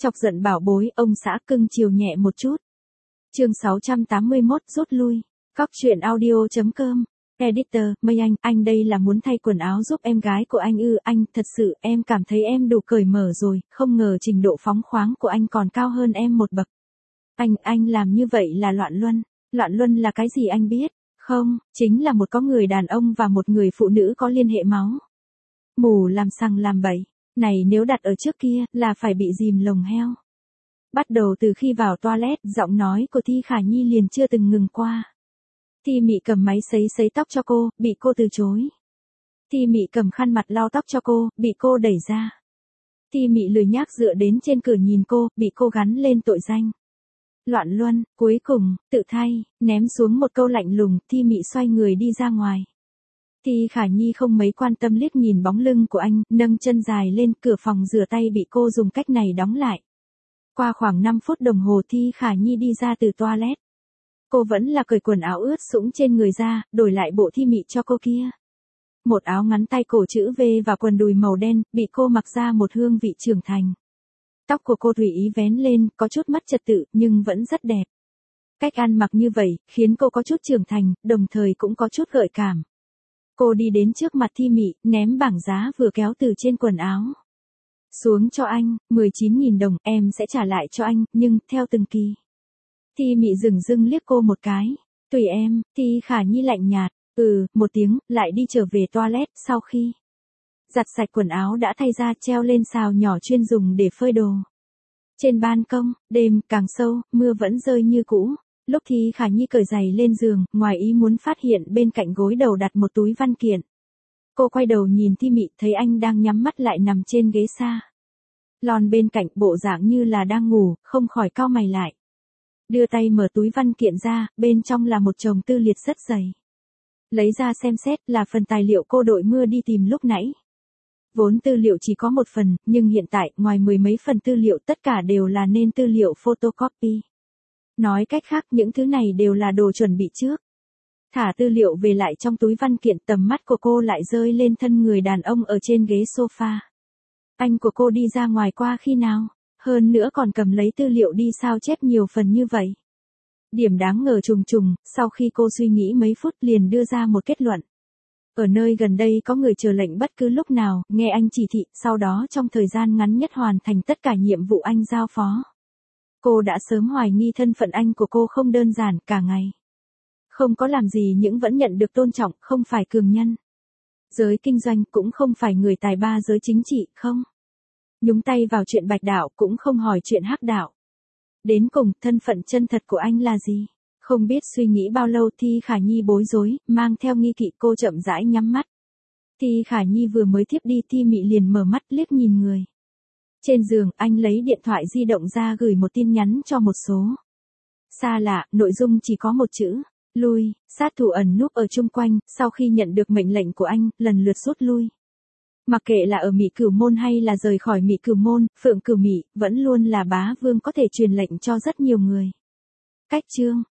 Chọc giận bảo bối, ông xã cưng chiều nhẹ một chút. Chương 681 rút lui. Cóc truyện audio.com. Editor, Mây anh đây là muốn thay quần áo giúp em gái của anh ư? Anh, thật sự em cảm thấy em đủ cởi mở rồi, không ngờ trình độ phóng khoáng của anh còn cao hơn em một bậc. Anh làm như vậy là loạn luân. Loạn luân là cái gì anh biết? Không, chính là một có người đàn ông và một người phụ nữ có liên hệ máu. Mù làm sằng làm bậy. Này nếu đặt ở trước kia là phải bị dìm lồng heo. Bắt đầu từ khi vào toilet, giọng nói của Thi Khả Nhi liền chưa từng ngừng qua. Thi Mị cầm máy sấy tóc cho cô, bị cô từ chối. Thi Mị cầm khăn mặt lau tóc cho cô, bị cô đẩy ra. Thi Mị lười nhác dựa đến trên cửa nhìn cô, bị cô gắn lên tội danh. Loạn luân, cuối cùng, tự thay, ném xuống một câu lạnh lùng, Thi Mị xoay người đi ra ngoài. Thi Khả Nhi không mấy quan tâm liếc nhìn bóng lưng của anh, nâng chân dài lên, cửa phòng rửa tay bị cô dùng cách này đóng lại. Qua khoảng 5 phút đồng hồ Thi Khả Nhi đi ra từ toilet. Cô vẫn là cởi quần áo ướt sũng trên người ra, đổi lại bộ Thi Mị cho cô kia. Một áo ngắn tay cổ chữ V và quần đùi màu đen, bị cô mặc ra một hương vị trưởng thành. Tóc của cô tùy ý vén lên, có chút mất trật tự, nhưng vẫn rất đẹp. Cách ăn mặc như vậy, khiến cô có chút trưởng thành, đồng thời cũng có chút gợi cảm. Cô đi đến trước mặt Thi Mị, ném bảng giá vừa kéo từ trên quần áo. Xuống cho anh, 19.000 đồng, em sẽ trả lại cho anh, nhưng, theo từng kỳ. Thi Mị dửng liếc cô một cái. Tùy em, Thi Khả Nhi lạnh nhạt. Một tiếng, lại đi trở về toilet, sau khi giặt sạch quần áo đã thay ra treo lên xào nhỏ chuyên dùng để phơi đồ. Trên ban công, đêm càng sâu, mưa vẫn rơi như cũ. Lúc Thi Khả Nhi cởi giày lên giường, ngoài ý muốn phát hiện bên cạnh gối đầu đặt một túi văn kiện. Cô quay đầu nhìn Thi Mị, thấy anh đang nhắm mắt lại nằm trên ghế xa lon bên cạnh, bộ dạng như là đang ngủ, không khỏi cau mày lại. Đưa tay mở túi văn kiện ra, bên trong là một chồng tư liệu rất dày. Lấy ra xem xét, là phần tài liệu cô đội mưa đi tìm lúc nãy. Vốn tư liệu chỉ có một phần, nhưng hiện tại, ngoài 10 mấy phần tư liệu tất cả đều là nên tư liệu photocopy. Nói cách khác, những thứ này đều là đồ chuẩn bị trước. Thả tư liệu về lại trong túi văn kiện, tầm mắt của cô lại rơi lên thân người đàn ông ở trên ghế sofa. Anh của cô đi ra ngoài qua khi nào? Hơn nữa còn cầm lấy tư liệu đi sao chép nhiều phần như vậy. Điểm đáng ngờ trùng trùng, sau khi cô suy nghĩ mấy phút liền đưa ra một kết luận. Ở nơi gần đây có người chờ lệnh bất cứ lúc nào, nghe anh chỉ thị, sau đó trong thời gian ngắn nhất hoàn thành tất cả nhiệm vụ anh giao phó. Cô đã sớm hoài nghi thân phận anh của cô không đơn giản, cả ngày. Không có làm gì nhưng vẫn nhận được tôn trọng, không phải cường nhân. Giới kinh doanh cũng không phải người tài ba, giới chính trị, không. Nhúng tay vào chuyện bạch đạo cũng không hỏi chuyện hắc đạo. Đến cùng, thân phận chân thật của anh là gì? Không biết suy nghĩ bao lâu Thi Khả Nhi bối rối, mang theo nghi kỵ cô chậm rãi nhắm mắt. Thi Khả Nhi vừa mới thiếp đi Thi Mị liền mở mắt liếc nhìn người. Trên giường, anh lấy điện thoại di động ra gửi một tin nhắn cho một số. Xa lạ, nội dung chỉ có một chữ. Lui, sát thủ ẩn núp ở chung quanh, sau khi nhận được mệnh lệnh của anh, lần lượt rút lui. Mặc kệ là ở Mị Cửu Môn hay là rời khỏi Mị Cửu Môn, Phượng Cửu Mị vẫn luôn là bá vương có thể truyền lệnh cho rất nhiều người. Cách chương